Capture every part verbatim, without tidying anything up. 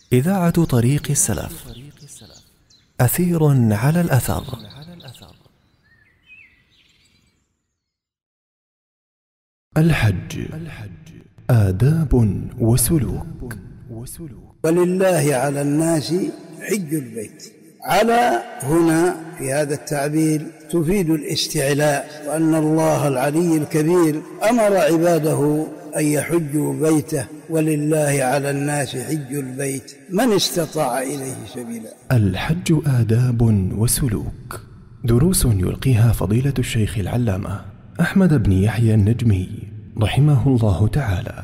إذاعة طريق السلف، أثير على الأثر. الحج، آداب وسلوك. ولله على الناس حج البيت. على هنا في هذا التعبير تفيد الاستعلاء، وأن الله العلي الكبير أمر عباده أن يحجوا بيته، ولله على الناس حج البيت من استطاع إليه سبيلا. الحج آداب وسلوك، دروس يلقيها فضيلة الشيخ العلامة أحمد بن يحيى النجمي رحمه الله تعالى.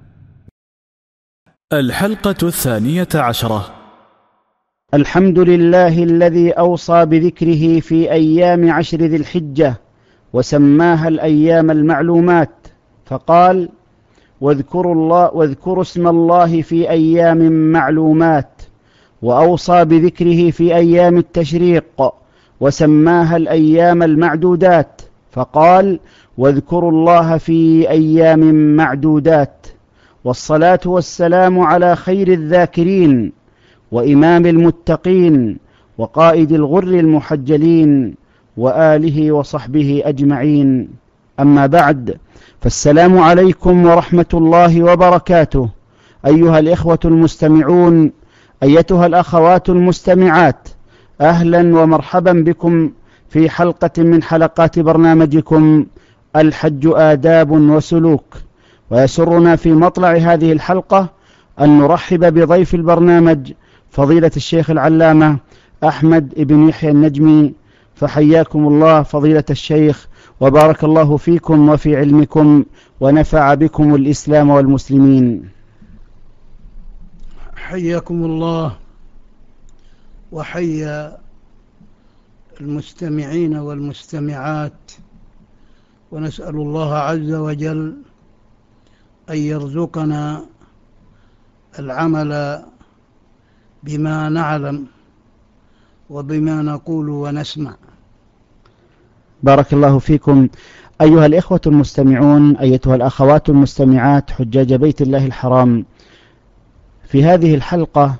الحلقة الثانية عشرة. الحمد لله الذي أوصى بذكره في أيام عشر ذي الحجة وسماها الأيام المعلومات، فقال: واذكروا الله واذكروا اسم الله في أيام معلومات. وأوصى بذكره في أيام التشريق وسماها الأيام المعدودات، فقال: واذكروا الله في أيام معدودات. والصلاة والسلام على خير الذاكرين وإمام المتقين وقائد الغر المحجلين وآله وصحبه أجمعين، أما بعد، فالسلام عليكم ورحمة الله وبركاته، أيها الإخوة المستمعون، أيتها الأخوات المستمعات، أهلا ومرحبا بكم في حلقة من حلقات برنامجكم الحج آداب وسلوك. ويسرنا في مطلع هذه الحلقة أن نرحب بضيف البرنامج فضيلة الشيخ العلامة أحمد بن يحيى النجمي، فحياكم الله فضيلة الشيخ، وبارك الله فيكم وفي علمكم، ونفع بكم الإسلام والمسلمين. حياكم الله وحيا المستمعين والمستمعات، ونسأل الله عز وجل أن يرزقنا العمل بما نعلم وبما نقول ونسمع. بارك الله فيكم. أيها الإخوة المستمعون، أيتها الأخوات المستمعات، حجاج بيت الله الحرام، في هذه الحلقة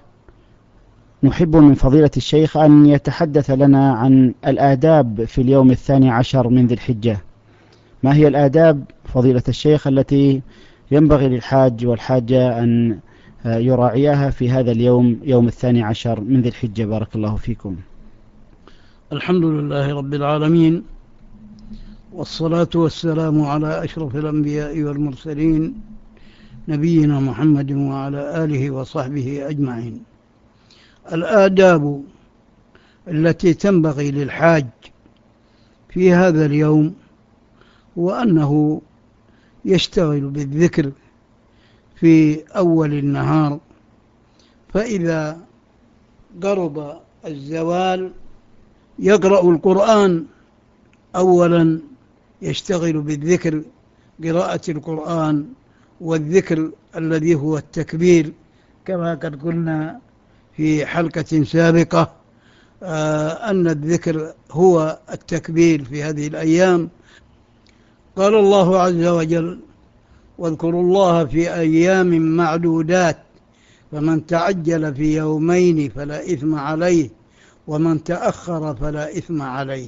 نحب من فضيلة الشيخ أن يتحدث لنا عن الآداب في اليوم الثاني عشر من ذي الحجة. ما هي الآداب فضيلة الشيخ التي ينبغي للحاج والحاجة أن يراعيها في هذا اليوم، يوم الثاني عشر من ذي الحجة؟ بارك الله فيكم. الحمد لله رب العالمين، والصلاة والسلام على أشرف الأنبياء والمرسلين، نبينا محمد وعلى آله وصحبه أجمعين. الآداب التي تنبغي للحاج في هذا اليوم هو أنه يشتغل بالذكر في أول النهار، فإذا قرب الزوال يقرأ القرآن أولا، يشتغل بالذكر، قراءة القرآن والذكر الذي هو التكبير، كما قد قلنا في حلقة سابقة آه أن الذكر هو التكبير في هذه الأيام. قال الله عز وجل: واذكروا الله في أيام معدودات، فمن تعجل في يومين فلا إثم عليه، ومن تأخر فلا إثم عليه.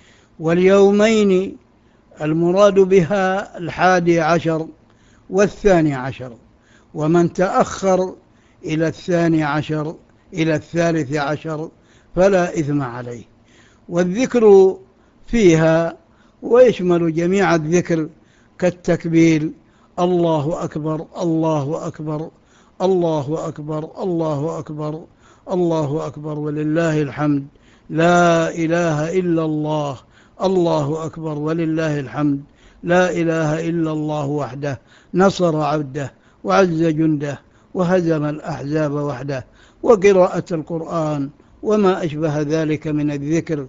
واليومين المراد بها الحادي عشر والثاني عشر، ومن تأخر إلى الثاني عشر إلى الثالث عشر فلا إثم عليه. والذكر فيها ويشمل جميع الذكر كالتكبير: الله أكبر الله أكبر الله أكبر الله أكبر الله أكبر ولله الحمد، لا إله إلا الله الله أكبر ولله الحمد، لا إله إلا الله وحده نصر عبده وعز جنده وهزم الأحزاب وحده. وقراءة القرآن وما أشبه ذلك من الذكر،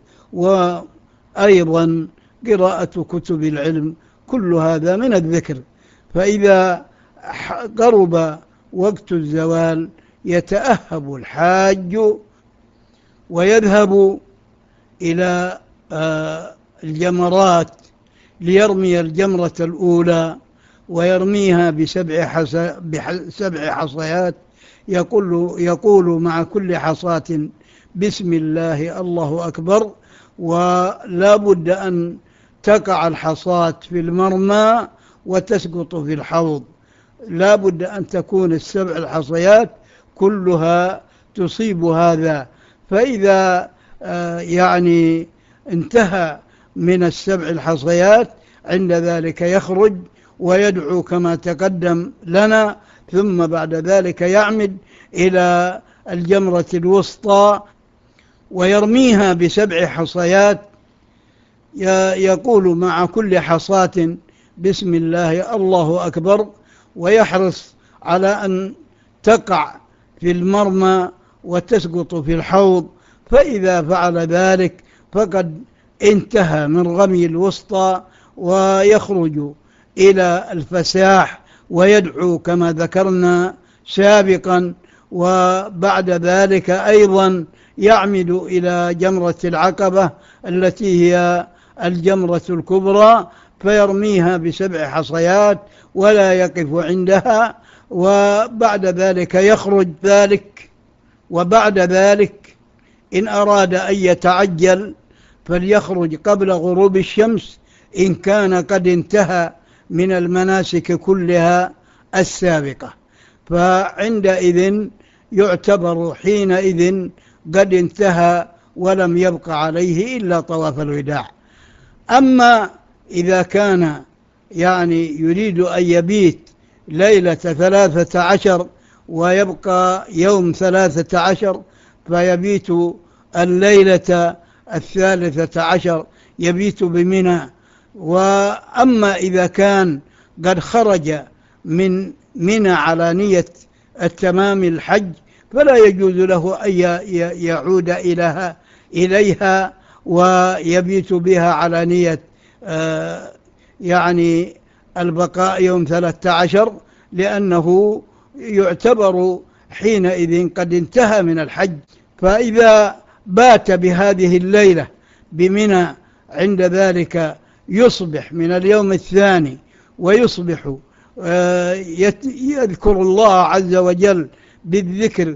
وأيضا قراءة كتب العلم، كل هذا من الذكر. فإذا قرب وقت الزوال يتأهب الحاج ويذهب إلى الجمرات ليرمي الجمرة الأولى، ويرميها بسبع حصيات يقول, يقول مع كل حصاة بسم الله الله أكبر. ولا بد أن تقع الحصاة في المرمى وتسقط في الحوض، لا بد أن تكون السبع الحصيات كلها تصيب هذا. فإذا يعني انتهى من السبع الحصيات عند ذلك يخرج ويدعو كما تقدم لنا، ثم بعد ذلك يعمد إلى الجمرة الوسطى ويرميها بسبع حصيات، يقول مع كل حصاة بسم الله الله أكبر، ويحرص على أن تقع في المرمى وتسقط في الحوض. فإذا فعل ذلك فقد انتهى من رمي الوسطى، ويخرج إلى الفساح ويدعو كما ذكرنا سابقا. وبعد ذلك أيضا يعمد إلى جمرة العقبة التي هي الجمرة الكبرى، فيرميها بسبع حصيات ولا يقف عندها، وبعد ذلك يخرج ذلك. وبعد ذلك إن أراد أن يتعجل فليخرج قبل غروب الشمس إن كان قد انتهى من المناسك كلها السابقة، فعندئذ يعتبر حينئذ قد انتهى ولم يبق عليه إلا طواف الوداع. أما إذا كان يعني يريد أن يبيت ليلة ثلاثة عشر ويبقى يوم ثلاثة عشر فيبيت الليلة الثالثة عشر يبيت بمنى. وأما إذا كان قد خرج من منى على نية التمام الحج فلا يجوز له أن يعود إليها إليها ويبيت بها على نية آه يعني البقاء يوم ثلاثة عشر، لأنه يعتبر حينئذ قد انتهى من الحج. فإذا بات بهذه الليلة بمنى عند ذلك يصبح من اليوم الثاني ويصبح آه يذكر الله عز وجل بالذكر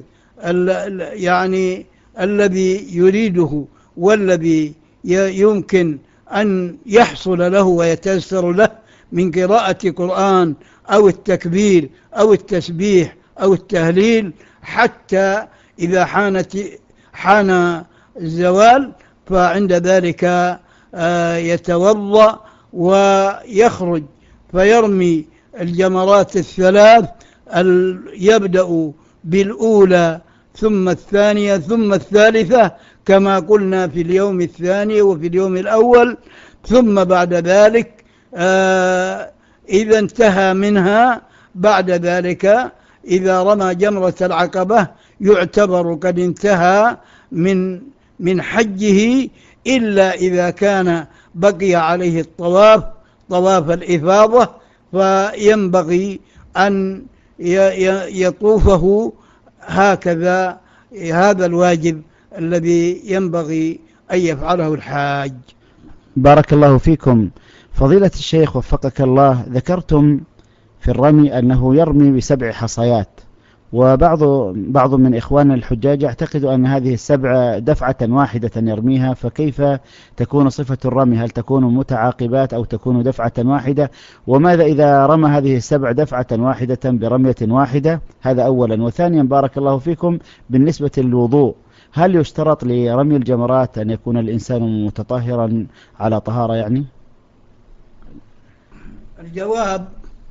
يعني الذي يريده والذي يمكن أن يحصل له ويتيسر له من قراءة قرآن أو التكبير أو التسبيح أو التهليل، حتى إذا حانت حان الزوال فعند ذلك يتوضأ ويخرج فيرمي الجمرات الثلاث، يبدأ بالأولى ثم الثانية ثم الثالثة كما قلنا في اليوم الثاني وفي اليوم الأول. ثم بعد ذلك آه إذا انتهى منها بعد ذلك إذا رمى جمرة العقبة يعتبر قد انتهى من من حجه، إلا إذا كان بقي عليه الطواف طواف الإفاضة، فينبغي أن يطوفه هكذا. هذا الواجب الذي ينبغي أن يفعله الحاج. بارك الله فيكم. فضيلة الشيخ وفقك الله، ذكرتم في الرمي أنه يرمي بسبع حصيات، وبعض بعض من إخواننا الحجاج يعتقد أن هذه السبع دفعة واحدة يرميها، فكيف تكون صفة الرمي؟ هل تكون متعاقبات أو تكون دفعة واحدة؟ وماذا إذا رمى هذه السبع دفعة واحدة برمية واحدة؟ هذا أولا. وثانيا بارك الله فيكم، بالنسبة للوضوء هل يشترط لرمي الجمرات أن يكون الإنسان متطهرا على طهارة يعني؟ الجواب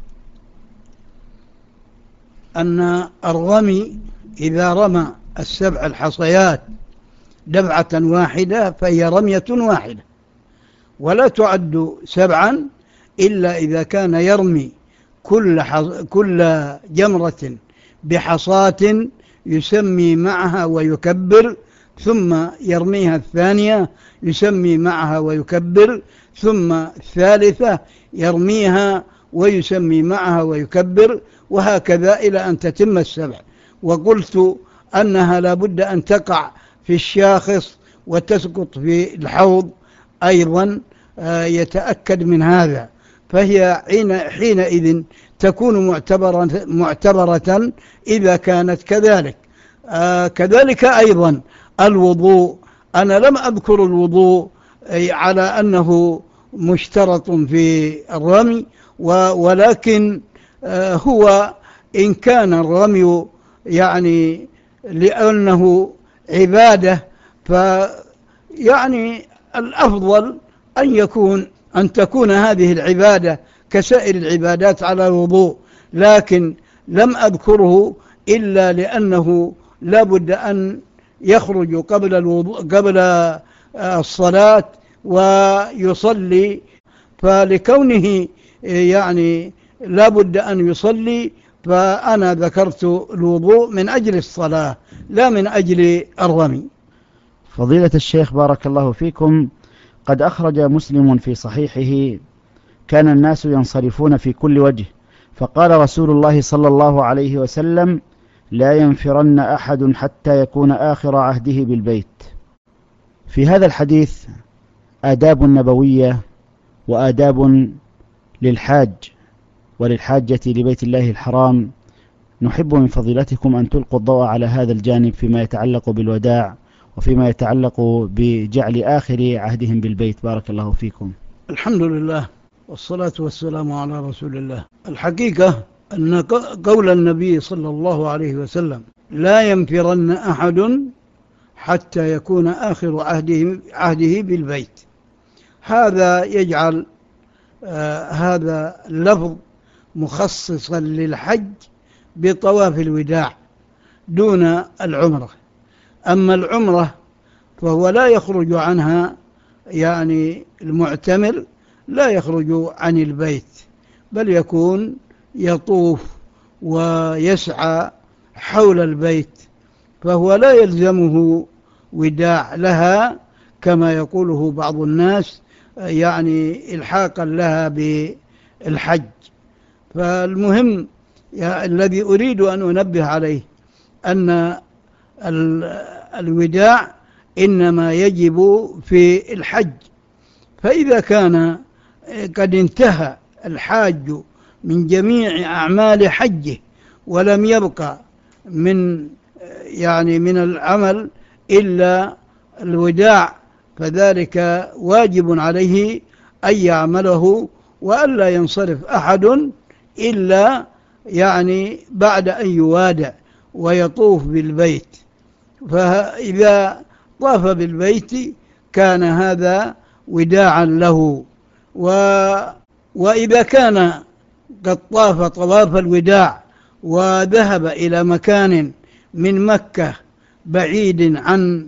أن الرمي إذا رمى السبع الحصيات دفعة واحدة فهي رمية واحدة، ولا تعد سبعا إلا إذا كان يرمي كل, كل جمرة بحصاة يسمي معها ويكبر، ثم يرميها الثانية يسمي معها ويكبر، ثم الثالثة يرميها ويسمي معها ويكبر، وهكذا إلى أن تتم السبع. وقلت أنها لا بد أن تقع في الشاخص وتسقط في الحوض أيضا يتأكد من هذا، فهي حينئذ تكون معتبرة, معتبرة إذا كانت كذلك. آه كذلك أيضا الوضوء، أنا لم أذكر الوضوء على أنه مشترط في الرمي، ولكن آه هو إن كان الرمي يعني لأنه عبادة، فيعني الأفضل أن يكون أن تكون هذه العبادة كسائر العبادات على الوضوء، لكن لم أذكره إلا لأنه لا بد أن يخرج قبل الوضوء قبل الصلاة ويصلي، فلكونه يعني لا بد أن يصلي فأنا ذكرت الوضوء من أجل الصلاة لا من أجل الرمي. فضيلة الشيخ بارك الله فيكم، قد أخرج مسلم في صحيحه: كان الناس ينصرفون في كل وجه، فقال رسول الله صلى الله عليه وسلم: لا ينفرن أحد حتى يكون آخر عهده بالبيت. في هذا الحديث آداب نبوية وآداب للحاج وللحاجة لبيت الله الحرام، نحب من فضيلتكم أن تلقوا الضوء على هذا الجانب فيما يتعلق بالوداع وفيما يتعلق بجعل آخر عهدهم بالبيت. بارك الله فيكم. الحمد لله والصلاة والسلام على رسول الله. الحقيقة أن قول النبي صلى الله عليه وسلم: لا ينفرن أحد حتى يكون آخر عهده, عهده بالبيت، هذا يجعل آه هذا اللفظ مخصصا للحج بطواف الوداع دون العمرة. أما العمرة فهو لا يخرج عنها، يعني المعتمر لا يخرج عن البيت، بل يكون يطوف ويسعى حول البيت، فهو لا يلزمه وداع لها كما يقوله بعض الناس، يعني إلحاقا لها بالحج. فالمهم الذي أريد أن أنبه عليه أن الوداع إنما يجب في الحج، فإذا كان قد انتهى الحاج من جميع أعمال حجه ولم يبقى من يعني من العمل إلا الوداع، فذلك واجب عليه أن يعمله وألا ينصرف أحد إلا يعني بعد أن يوادع ويطوف بالبيت. فإذا طاف بالبيت كان هذا وداعا له، و وإذا كان قد طاف طواف الوداع وذهب إلى مكان من مكة بعيد عن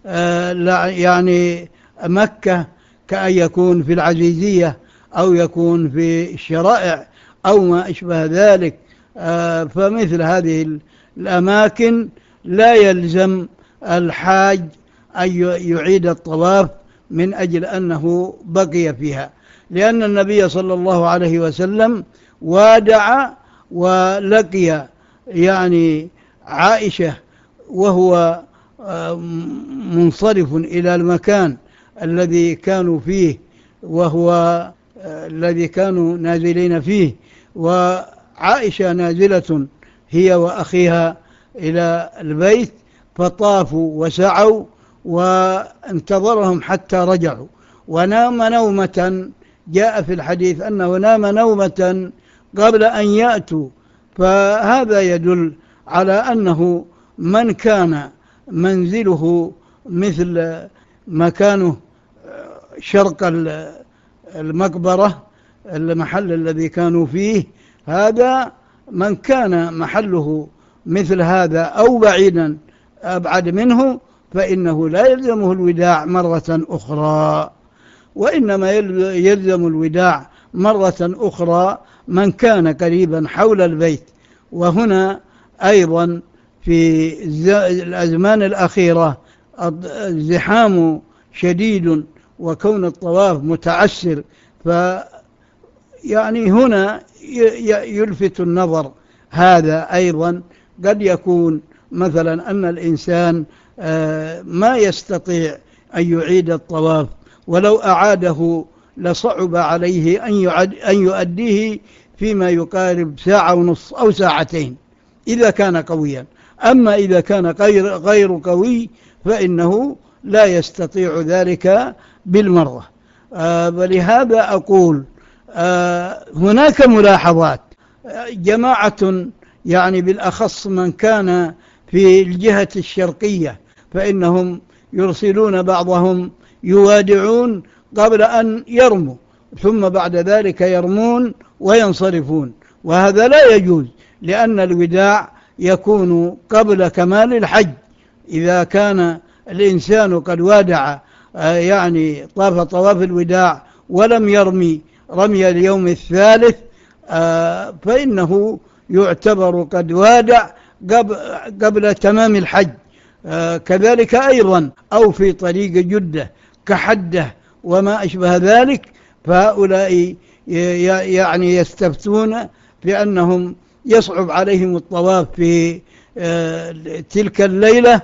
يعني مكة، كأن يكون في العزيزية أو يكون في الشرائع أو ما أشبه ذلك، فمثل هذه الأماكن لا يلزم الحاج أن يعيد الطواف من أجل أنه بقي فيها، لأن النبي صلى الله عليه وسلم وادع ولقي يعني عائشة وهو منصرف إلى المكان الذي كانوا فيه وهو الذي كانوا نازلين فيه، وعائشة نازلة هي وأخيها إلى البيت، فطافوا وسعوا وانتظرهم حتى رجعوا، ونام نومة، جاء في الحديث أنه نام نومة قبل أن يأتوا، فهذا يدل على أنه من كان منزله مثل مكانه شرق المقبرة المحل الذي كانوا فيه، هذا من كان محله مثل هذا أو بعيدا أبعد منه فإنه لا يلزمه الوداع مرة أخرى، وإنما يلزم الوداع مرة أخرى من كان قريبا حول البيت. وهنا أيضا في الأزمان الأخيرة الزحام شديد وكون الطواف متعسر، فيعني هنا يلفت النظر هذا أيضا، قد يكون مثلا أن الإنسان ما يستطيع أن يعيد الطواف، ولو أعاده لصعب عليه أن يؤديه فيما يقارب ساعة ونصف أو ساعتين إذا كان قويا. أما إذا كان غير, غير قوي فإنه لا يستطيع ذلك بالمرة. آه ولهذا أقول آه هناك ملاحظات. آه جماعة يعني بالأخص من كان في الجهة الشرقية فإنهم يرسلون بعضهم يوادعون قبل أن يرموا، ثم بعد ذلك يرمون وينصرفون، وهذا لا يجوز، لأن الوداع يكون قبل كمال الحج. إذا كان الإنسان قد وادع يعني طاف طواف الوداع ولم يرمي رمي اليوم الثالث فإنه يعتبر قد وادع قبل تمام الحج. كذلك أيضا أو في طريق جدة كحدة وما أشبه ذلك، فهؤلاء يعني يستفتون بأنهم يصعب عليهم الطواف في تلك الليلة،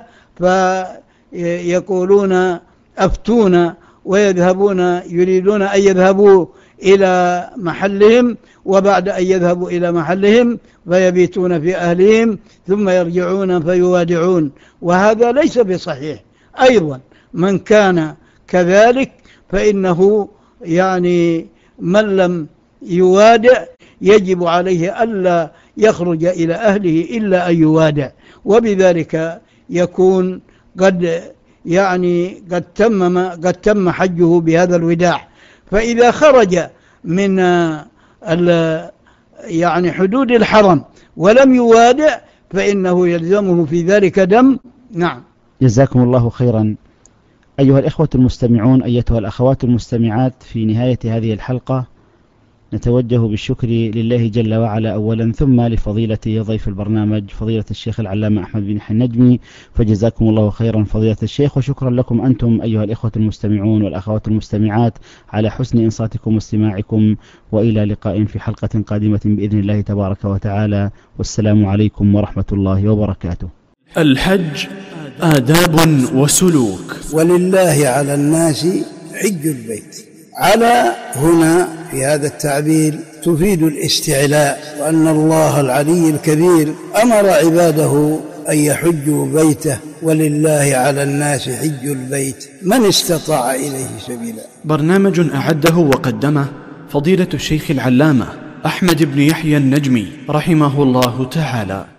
فيقولون أفتونا ويذهبون يريدون أن يذهبوا إلى محلهم، وبعد أن يذهبوا إلى محلهم فيبيتون في أهلهم ثم يرجعون فيوادعون، وهذا ليس بصحيح. أيضا من كان كذلك فإنه يعني من لم يوادع يجب عليه ألا يخرج إلى أهله إلا أن يوادع، وبذلك يكون قد يعني قد تم قد تم حجه بهذا الوداع. فإذا خرج من يعني حدود الحرم ولم يوادع فإنه يلزمه في ذلك دم. نعم. جزاكم الله خيرا. أيها الإخوة المستمعون، أيتها الأخوات المستمعات، في نهاية هذه الحلقة نتوجه بالشكر لله جل وعلا أولا، ثم لفضيلة ضيف البرنامج فضيلة الشيخ العلامة أحمد بن يحيى النجمي، فجزاكم الله خيرا فضيلة الشيخ، وشكرا لكم أنتم أيها الإخوة المستمعون والأخوات المستمعات على حسن إنصاتكم واستماعكم، وإلى لقاء في حلقة قادمة بإذن الله تبارك وتعالى، والسلام عليكم ورحمة الله وبركاته. الحج آداب وسلوك. ولله على الناس حج البيت. على هنا في هذا التعبير تفيد الاستعلاء، وأن الله العلي الكبير أمر عباده أن يحجوا بيته، ولله على الناس حج البيت من استطاع إليه سبيلا. برنامج أعده وقدمه فضيلة الشيخ العلامة أحمد بن يحيى النجمي رحمه الله تعالى.